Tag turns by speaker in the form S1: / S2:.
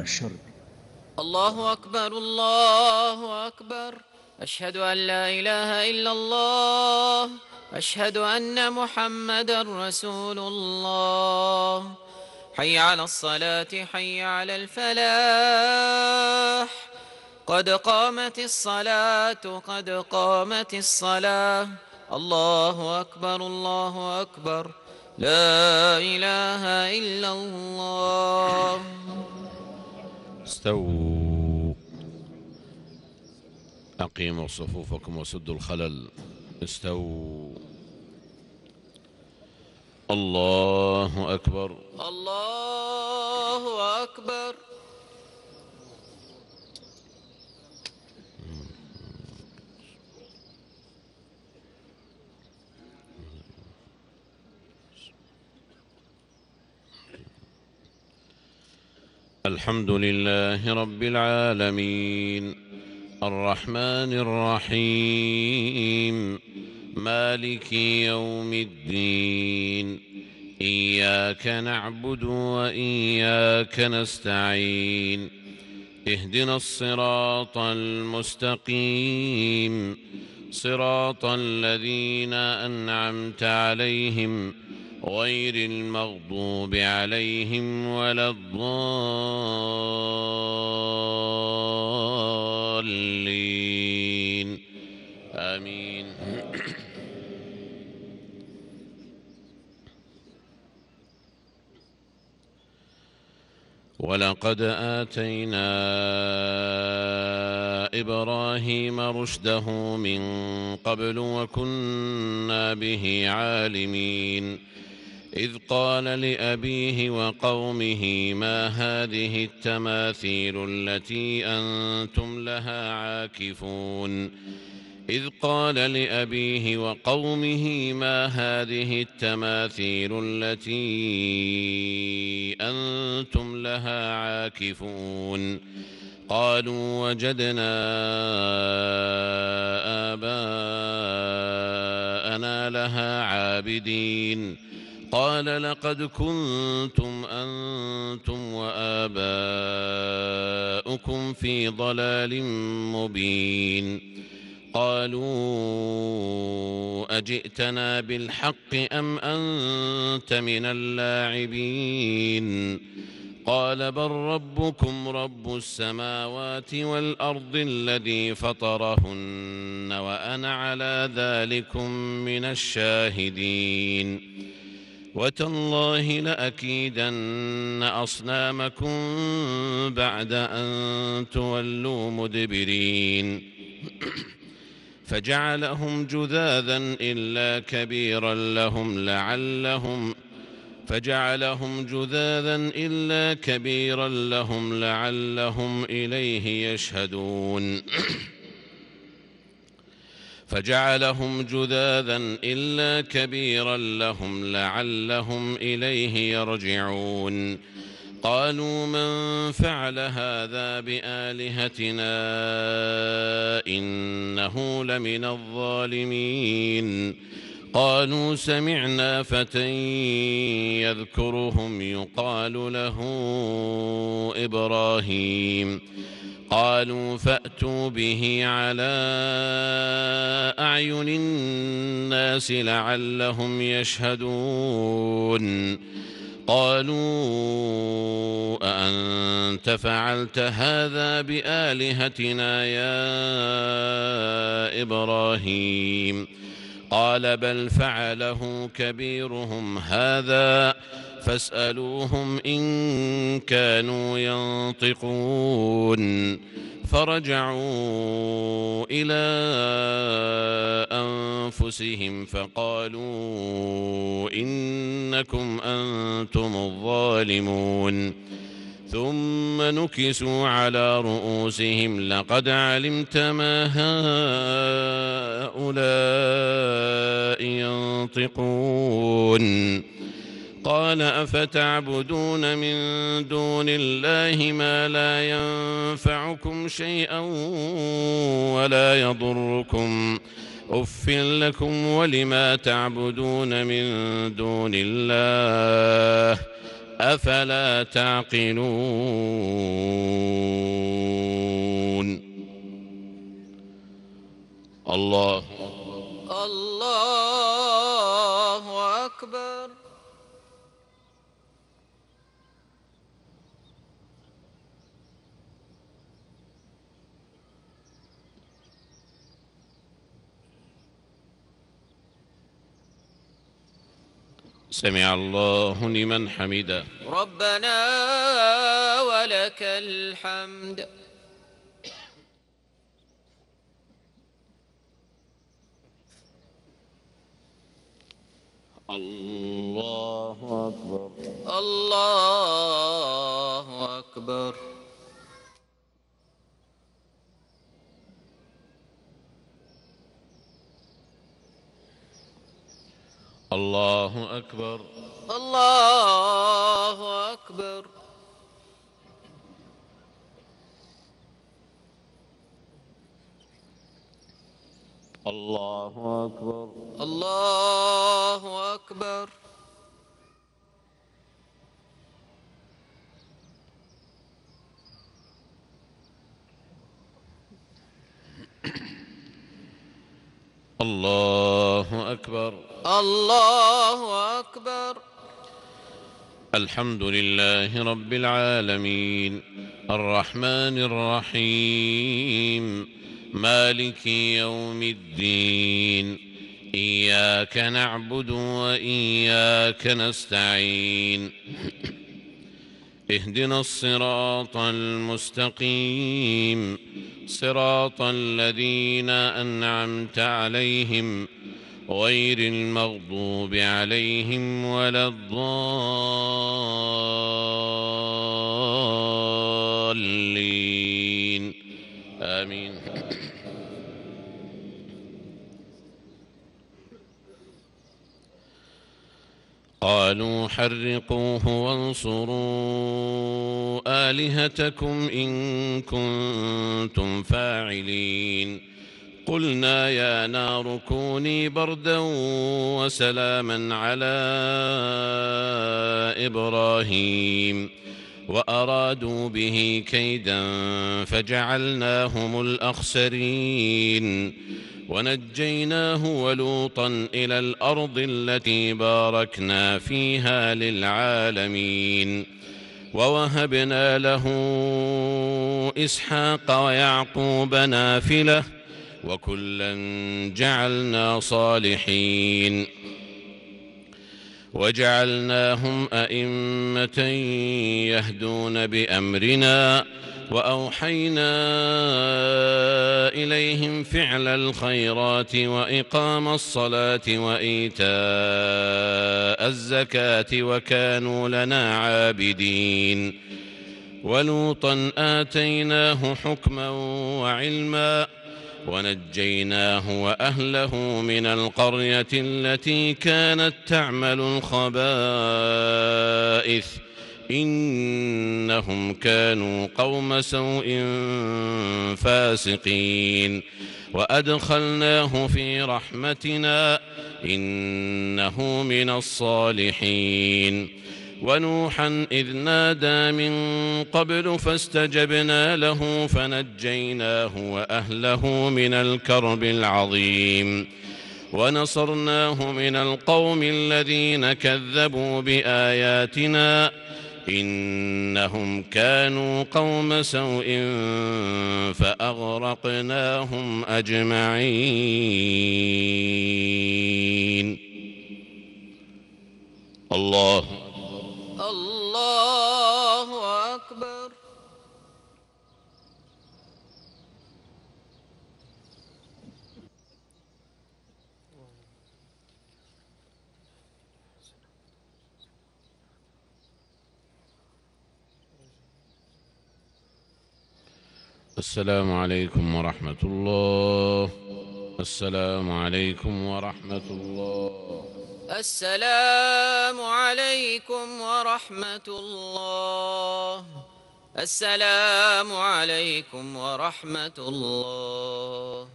S1: محشر.
S2: الله أكبر الله أكبر. أشهد أن لا إله إلا الله. أشهد أن محمدا رسول الله. حي على الصلاة حي على الفلاح. قد قامت الصلاة قد قامت الصلاة. الله أكبر الله أكبر. لا إله إلا الله.
S3: استووا، أقيموا صفوفكم وسدوا الخلل. استووا. الله أكبر
S2: الله أكبر.
S3: الحمد لله رب العالمين الرحمن الرحيم مالك يوم الدين. إياك نعبد وإياك نستعين. اهدنا الصراط المستقيم صراط الذين أنعمت عليهم غير المغضوب عليهم ولا الضالين. آمين. ولقد آتينا إبراهيم رشده من قبل وكنا به عالمين. إذ قال لأبيه وقومه ما هذه التماثيل التي أنتم لها عاكفون. إذ قال لأبيه وقومه ما هذه التماثيل التي أنتم لها عاكفون. قالوا وجدنا آباءنا لها عابدين. قال لقد كنتم أنتم وآباؤكم في ضلال مبين. قالوا أجئتنا بالحق أم أنت من اللاعبين. قال بل ربكم رب السماوات والأرض الذي فطرهن وأنا على ذلكم من الشاهدين. وتالله لأكيدن أصنامكم بعد أن تولوا مدبرين. فجعلهم جذاذا إلا كبيرا لهم لعلهم إليه يشهدون. فجعلهم جذاذا إلا كبيرا لهم لعلهم إليه يرجعون. قالوا من فعل هذا بآلهتنا إنه لمن الظالمين. قالوا سمعنا فتى يذكرهم يقال له إبراهيم. قالوا فأتوا به على أعين الناس لعلهم يشهدون. قالوا أأنت فعلت هذا بآلهتنا يا إبراهيم. قال بل فعله كبيرهم هذا فاسألوهم إن كانوا ينطقون. فرجعوا إلى أنفسهم فقالوا إنكم أنتم الظالمون. ثم نكسوا على رؤوسهم لقد علمت ما هؤلاء ينطقون. قال أفتعبدون من دون الله ما لا ينفعكم شيئا ولا يضركم أف لكم ولما تعبدون من دون الله أفلا تعقلون. الله
S2: الله أكبر.
S3: سمع الله لمن حمده.
S2: ربنا ولك الحمد.
S3: الله أكبر.
S2: الله أكبر.
S3: الله أكبر.
S2: الله أكبر.
S3: الله أكبر.
S2: الله أكبر.
S3: الله أكبر.
S2: الله أكبر.
S3: الحمد لله رب العالمين الرحمن الرحيم مالك يوم الدين إياك نعبد وإياك نستعين اهدنا الصراط المستقيم صراط الذين أنعمت عليهم غير المغضوب عليهم ولا الضالين آمين. قالوا حرقوه وانصروا آلهتكم إن كنتم فاعلين قلنا يا نار كوني بردا وسلاما على إبراهيم وأرادوا به كيدا فجعلناهم الأخسرين ونجيناه ولوطا إلى الأرض التي باركنا فيها للعالمين ووهبنا له إسحاق ويعقوب نافلة وكلا جعلنا صالحين وجعلناهم أئمة يهدون بأمرنا وأوحينا إليهم فعل الخيرات وإقام الصلاة وإيتاء الزكاة وكانوا لنا عابدين ولوطا آتيناه حكما وعلما ونجيناه وأهله من القرية التي كانت تعمل الخبائث إنهم كانوا قوم سوء فاسقين وأدخلناه في رحمتنا إنه من الصالحين ونوحا إذ نادى من قبل فاستجبنا له فنجيناه وأهله من الكرب العظيم ونصرناه من القوم الذين كذبوا بآياتنا إنهم كانوا قوم سوء فأغرقناهم أجمعين. الله
S2: الله أكبر.
S3: السلام عليكم ورحمة الله. السلام عليكم ورحمة الله.
S2: السلام عليكم ورحمة الله. السلام عليكم ورحمة الله.